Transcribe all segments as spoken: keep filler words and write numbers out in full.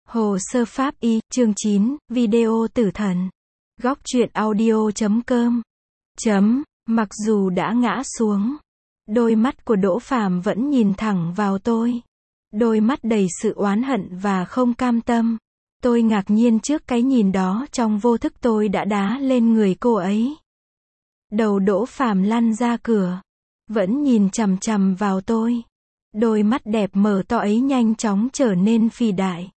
Hồ sơ pháp y, chương chín, video tử thần. Góc truyện audio chấm com. Chấm, mặc dù đã ngã xuống, đôi mắt của Đỗ Phàm vẫn nhìn thẳng vào tôi. Đôi mắt đầy sự oán hận và không cam tâm. Tôi ngạc nhiên trước cái nhìn đó, trong vô thức tôi đã đá lên người cô ấy. Đầu Đỗ Phàm lăn ra cửa, vẫn nhìn chằm chằm vào tôi. Đôi mắt đẹp mở to ấy nhanh chóng trở nên phì đại,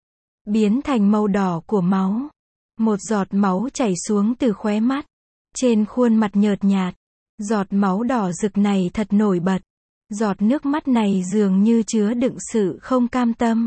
biến thành màu đỏ của máu. Một giọt máu chảy xuống từ khóe mắt, trên khuôn mặt nhợt nhạt. Giọt máu đỏ rực này thật nổi bật. Giọt nước mắt này dường như chứa đựng sự không cam tâm,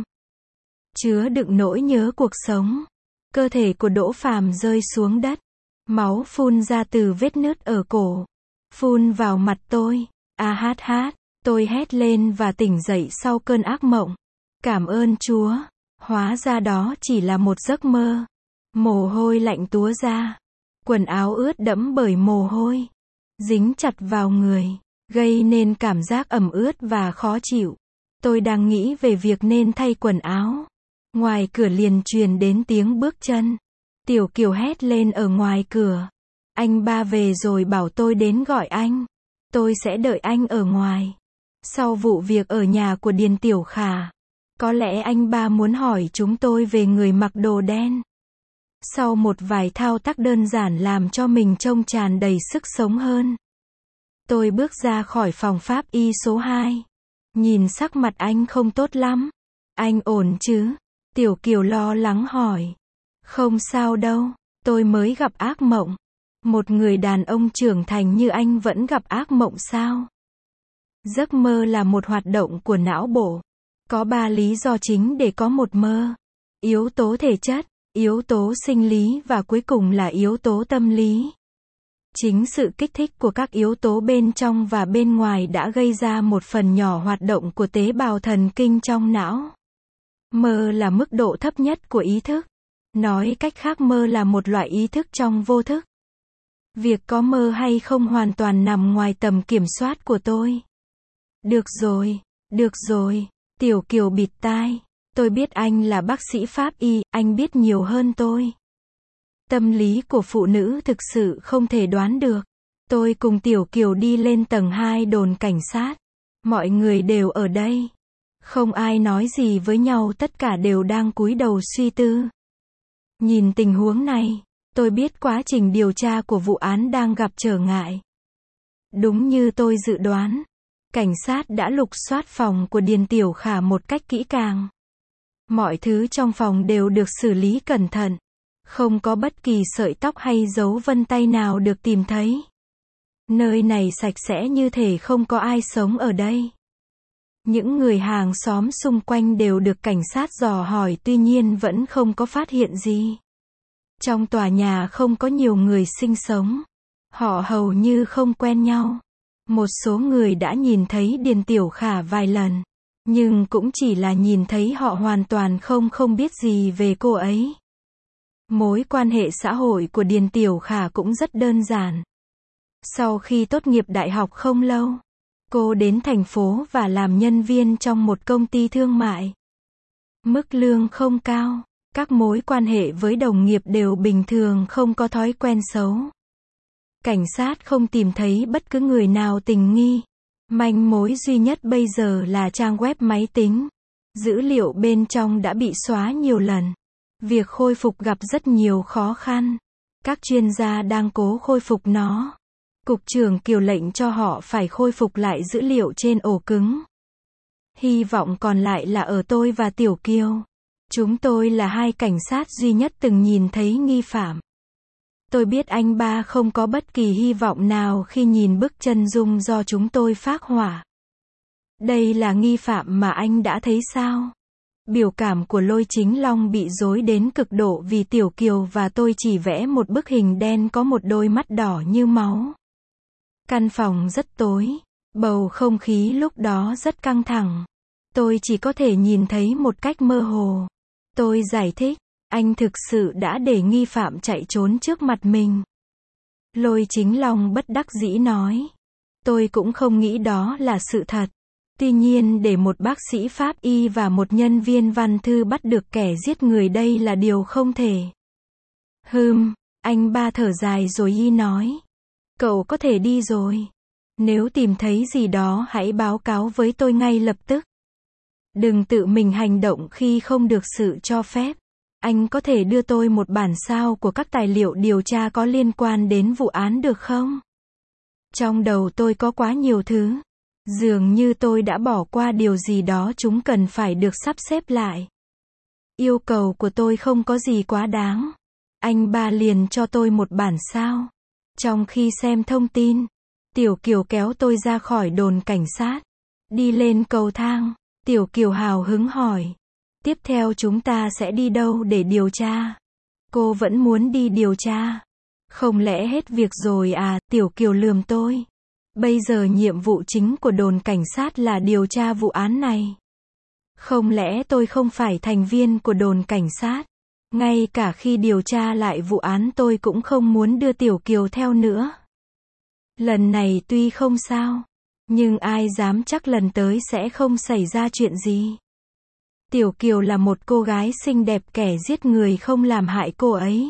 chứa đựng nỗi nhớ cuộc sống. Cơ thể của Đỗ Phàm rơi xuống đất, máu phun ra từ vết nứt ở cổ, phun vào mặt tôi. A hát hát, tôi hét lên và tỉnh dậy sau cơn ác mộng. Cảm ơn Chúa, hóa ra đó chỉ là một giấc mơ. Mồ hôi lạnh túa ra, quần áo ướt đẫm bởi mồ hôi, dính chặt vào người, gây nên cảm giác ẩm ướt và khó chịu. Tôi đang nghĩ về việc nên thay quần áo. Ngoài cửa liền truyền đến tiếng bước chân. Tiểu Kiều hét lên ở ngoài cửa. Anh ba về rồi bảo tôi đến gọi anh. Tôi sẽ đợi anh ở ngoài. Sau vụ việc ở nhà của Điền Tiểu Khả, có lẽ anh ba muốn hỏi chúng tôi về người mặc đồ đen. Sau một vài thao tác đơn giản làm cho mình trông tràn đầy sức sống hơn, tôi bước ra khỏi phòng pháp y số hai. Nhìn sắc mặt anh không tốt lắm. Anh ổn chứ? Tiểu Kiều lo lắng hỏi. Không sao đâu, tôi mới gặp ác mộng. Một người đàn ông trưởng thành như anh vẫn gặp ác mộng sao? Giấc mơ là một hoạt động của não bộ. Có ba lý do chính để có một mơ: yếu tố thể chất, yếu tố sinh lý và cuối cùng là yếu tố tâm lý. Chính sự kích thích của các yếu tố bên trong và bên ngoài đã gây ra một phần nhỏ hoạt động của tế bào thần kinh trong não. Mơ là mức độ thấp nhất của ý thức. Nói cách khác, mơ là một loại ý thức trong vô thức. Việc có mơ hay không hoàn toàn nằm ngoài tầm kiểm soát của tôi. Được rồi, được rồi, Tiểu Kiều bịt tai. Tôi biết anh là bác sĩ pháp y, anh biết nhiều hơn tôi. Tâm lý của phụ nữ thực sự không thể đoán được. Tôi cùng Tiểu Kiều đi lên tầng hai đồn cảnh sát. Mọi người đều ở đây. Không ai nói gì với nhau, tất cả đều đang cúi đầu suy tư. Nhìn tình huống này, tôi biết quá trình điều tra của vụ án đang gặp trở ngại. Đúng như tôi dự đoán, cảnh sát đã lục soát phòng của Điền Tiểu Khả một cách kỹ càng. Mọi thứ trong phòng đều được xử lý cẩn thận. Không có bất kỳ sợi tóc hay dấu vân tay nào được tìm thấy. Nơi này sạch sẽ như thể không có ai sống ở đây. Những người hàng xóm xung quanh đều được cảnh sát dò hỏi, tuy nhiên vẫn không có phát hiện gì. Trong tòa nhà không có nhiều người sinh sống. Họ hầu như không quen nhau. Một số người đã nhìn thấy Điền Tiểu Khả vài lần, nhưng cũng chỉ là nhìn thấy, họ hoàn toàn không không biết gì về cô ấy. Mối quan hệ xã hội của Điền Tiểu Khả cũng rất đơn giản. Sau khi tốt nghiệp đại học không lâu, cô đến thành phố và làm nhân viên trong một công ty thương mại. Mức lương không cao, các mối quan hệ với đồng nghiệp đều bình thường, không có thói quen xấu. Cảnh sát không tìm thấy bất cứ người nào tình nghi. Manh mối duy nhất bây giờ là trang web máy tính. Dữ liệu bên trong đã bị xóa nhiều lần. Việc khôi phục gặp rất nhiều khó khăn. Các chuyên gia đang cố khôi phục nó. Cục trưởng Kiều lệnh cho họ phải khôi phục lại dữ liệu trên ổ cứng. Hy vọng còn lại là ở tôi và Tiểu Kiều. Chúng tôi là hai cảnh sát duy nhất từng nhìn thấy nghi phạm. Tôi biết anh ba không có bất kỳ hy vọng nào khi nhìn bức chân dung do chúng tôi phác họa. Đây là nghi phạm mà anh đã thấy sao? Biểu cảm của Lôi Chính Long bị rối đến cực độ vì Tiểu Kiều và tôi chỉ vẽ một bức hình đen có một đôi mắt đỏ như máu. Căn phòng rất tối, bầu không khí lúc đó rất căng thẳng. Tôi chỉ có thể nhìn thấy một cách mơ hồ. Tôi giải thích, anh thực sự đã để nghi phạm chạy trốn trước mặt mình. Lôi Chính Long bất đắc dĩ nói, tôi cũng không nghĩ đó là sự thật. Tuy nhiên để một bác sĩ pháp y và một nhân viên văn thư bắt được kẻ giết người đây là điều không thể. Hừm, anh ba thở dài rồi y nói. Cậu có thể đi rồi. Nếu tìm thấy gì đó hãy báo cáo với tôi ngay lập tức. Đừng tự mình hành động khi không được sự cho phép. Anh có thể đưa tôi một bản sao của các tài liệu điều tra có liên quan đến vụ án được không? Trong đầu tôi có quá nhiều thứ. Dường như tôi đã bỏ qua điều gì đó chúng cần phải được sắp xếp lại. Yêu cầu của tôi không có gì quá đáng. Anh ba liền cho tôi một bản sao. Trong khi xem thông tin, Tiểu Kiều kéo tôi ra khỏi đồn cảnh sát. Đi lên cầu thang, Tiểu Kiều hào hứng hỏi. Tiếp theo chúng ta sẽ đi đâu để điều tra? Cô vẫn muốn đi điều tra. Không lẽ hết việc rồi à? Tiểu Kiều lườm tôi. Bây giờ nhiệm vụ chính của đồn cảnh sát là điều tra vụ án này. Không lẽ tôi không phải thành viên của đồn cảnh sát? Ngay cả khi điều tra lại vụ án tôi cũng không muốn đưa Tiểu Kiều theo nữa. Lần này tuy không sao, nhưng ai dám chắc lần tới sẽ không xảy ra chuyện gì. Tiểu Kiều là một cô gái xinh đẹp, kẻ giết người không làm hại cô ấy.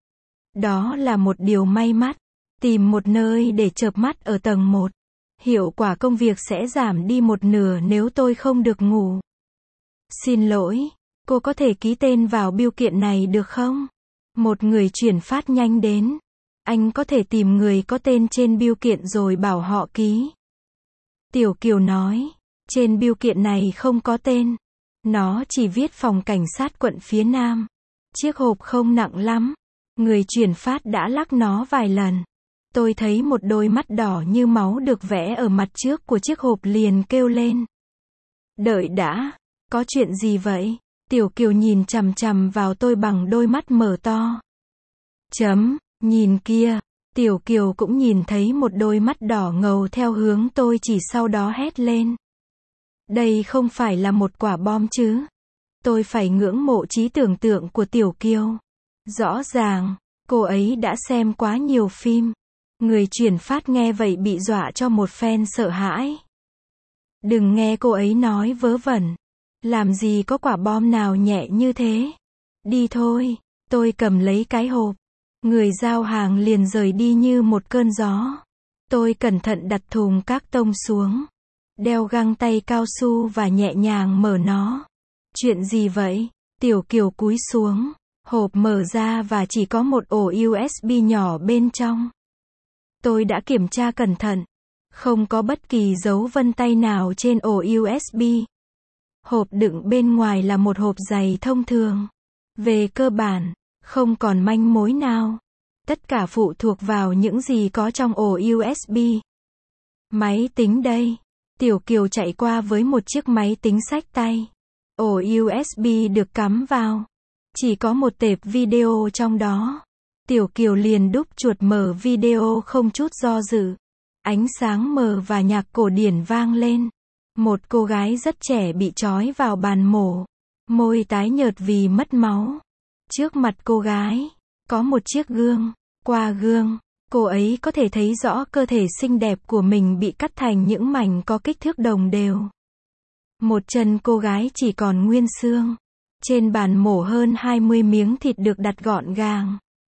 Đó là một điều may mắn. Tìm một nơi để chợp mắt ở tầng một. Hiệu quả công việc sẽ giảm đi một nửa nếu tôi không được ngủ. Xin lỗi, cô có thể ký tên vào bưu kiện này được không? Một người chuyển phát nhanh đến. Anh có thể tìm người có tên trên bưu kiện rồi bảo họ ký. Tiểu Kiều nói, trên bưu kiện này không có tên. Nó chỉ viết phòng cảnh sát quận phía Nam. Chiếc hộp không nặng lắm. Người chuyển phát đã lắc nó vài lần. Tôi thấy một đôi mắt đỏ như máu được vẽ ở mặt trước của chiếc hộp liền kêu lên. Đợi đã, có chuyện gì vậy? Tiểu Kiều nhìn chằm chằm vào tôi bằng đôi mắt mở to. Chấm, nhìn kia. Tiểu Kiều cũng nhìn thấy một đôi mắt đỏ ngầu theo hướng tôi chỉ sau đó hét lên. Đây không phải là một quả bom chứ? Tôi phải ngưỡng mộ trí tưởng tượng của Tiểu Kiều. Rõ ràng, cô ấy đã xem quá nhiều phim. Người chuyển phát nghe vậy bị dọa cho một phen sợ hãi. Đừng nghe cô ấy nói vớ vẩn. Làm gì có quả bom nào nhẹ như thế. Đi thôi, tôi cầm lấy cái hộp. Người giao hàng liền rời đi như một cơn gió. Tôi cẩn thận đặt thùng các tông xuống. Đeo găng tay cao su và nhẹ nhàng mở nó. Chuyện gì vậy? Tiểu Kiều cúi xuống. Hộp mở ra và chỉ có một ổ u ét bê nhỏ bên trong. Tôi đã kiểm tra cẩn thận. Không có bất kỳ dấu vân tay nào trên ổ u ét bê. Hộp đựng bên ngoài là một hộp giày thông thường. Về cơ bản, không còn manh mối nào. Tất cả phụ thuộc vào những gì có trong ổ u ét bê. Máy tính đây. Tiểu Kiều chạy qua với một chiếc máy tính xách tay. Ổ u ét bê được cắm vào. Chỉ có một tệp video trong đó. Tiểu Kiều liền đúp chuột mở video không chút do dự. Ánh sáng mờ và nhạc cổ điển vang lên. Một cô gái rất trẻ bị trói vào bàn mổ. Môi tái nhợt vì mất máu. Trước mặt cô gái, có một chiếc gương. Qua gương, cô ấy có thể thấy rõ cơ thể xinh đẹp của mình bị cắt thành những mảnh có kích thước đồng đều. Một chân cô gái chỉ còn nguyên xương. Trên bàn mổ hơn hai mươi miếng thịt được đặt gọn gàng.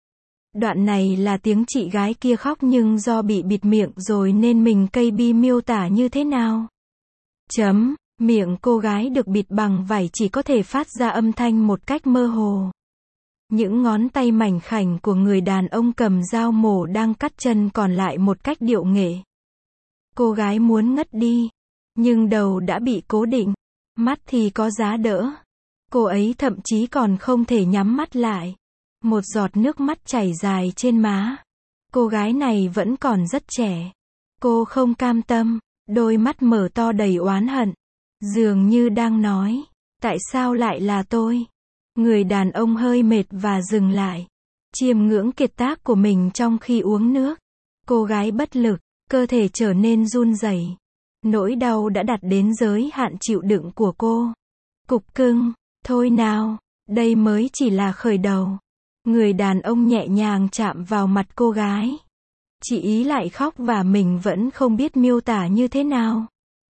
Đoạn này là tiếng chị gái kia khóc nhưng do bị bịt miệng rồi nên mình cây bi miêu tả như thế nào. Chấm, miệng cô gái được bịt bằng vải chỉ có thể phát ra âm thanh một cách mơ hồ. Những ngón tay mảnh khảnh của người đàn ông cầm dao mổ đang cắt chân còn lại một cách điệu nghệ. Cô gái muốn ngất đi, nhưng đầu đã bị cố định, mắt thì có giá đỡ. Cô ấy thậm chí còn không thể nhắm mắt lại. Một giọt nước mắt chảy dài trên má. Cô gái này vẫn còn rất trẻ. Cô không cam tâm, đôi mắt mở to đầy oán hận. Dường như đang nói, tại sao lại là tôi? Người đàn ông hơi mệt và dừng lại. Chiêm ngưỡng kiệt tác của mình trong khi uống nước. Cô gái bất lực, cơ thể trở nên run rẩy. Nỗi đau đã đạt đến giới hạn chịu đựng của cô. Cục cưng, thôi nào, đây mới chỉ là khởi đầu. Người đàn ông nhẹ nhàng chạm vào mặt cô gái. Chị ý lại khóc và mình vẫn không biết miêu tả như thế nào.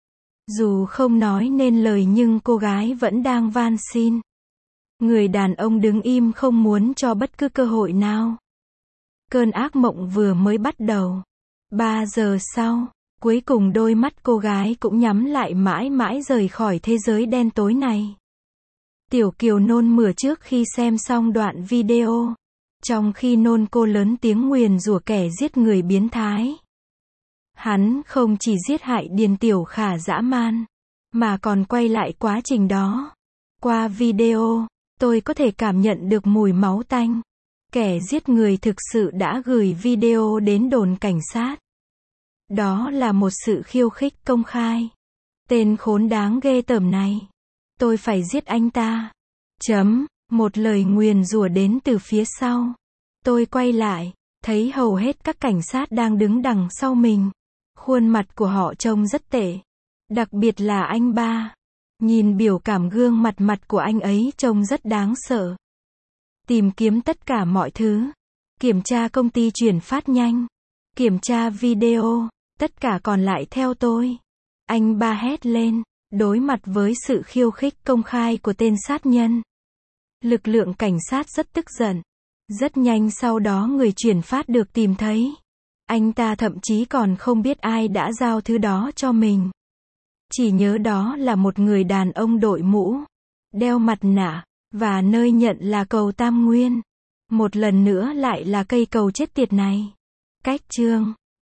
Dù không nói nên lời nhưng cô gái vẫn đang van xin. Người đàn ông đứng im không muốn cho bất cứ cơ hội nào. Cơn ác mộng vừa mới bắt đầu. Ba giờ sau, cuối cùng đôi mắt cô gái cũng nhắm lại mãi mãi rời khỏi thế giới đen tối này. Tiểu Kiều nôn mửa trước khi xem xong đoạn video. Trong khi nôn cô lớn tiếng nguyền rủa kẻ giết người biến thái. Hắn không chỉ giết hại Điền Tiểu Khả dã man, mà còn quay lại quá trình đó. Qua video, tôi có thể cảm nhận được mùi máu tanh. Kẻ giết người thực sự đã gửi video đến đồn cảnh sát. Đó là một sự khiêu khích công khai. Tên khốn đáng ghê tởm này. Tôi phải giết anh ta. Chấm, một lời nguyền rủa đến từ phía sau. Tôi quay lại, thấy hầu hết các cảnh sát đang đứng đằng sau mình. Khuôn mặt của họ trông rất tệ. Đặc biệt là anh ba. Nhìn biểu cảm gương mặt mặt của anh ấy trông rất đáng sợ. Tìm kiếm tất cả mọi thứ. Kiểm tra công ty chuyển phát nhanh. Kiểm tra video. Tất cả còn lại theo tôi. Anh ba hét lên, đối mặt với sự khiêu khích công khai của tên sát nhân. Lực lượng cảnh sát rất tức giận. Rất nhanh sau đó người chuyển phát được tìm thấy. Anh ta thậm chí còn không biết ai đã giao thứ đó cho mình. Chỉ nhớ đó là một người đàn ông đội mũ, đeo mặt nạ, và nơi nhận là cầu Tam Nguyên. Một lần nữa lại là cây cầu chết tiệt này. Cách chương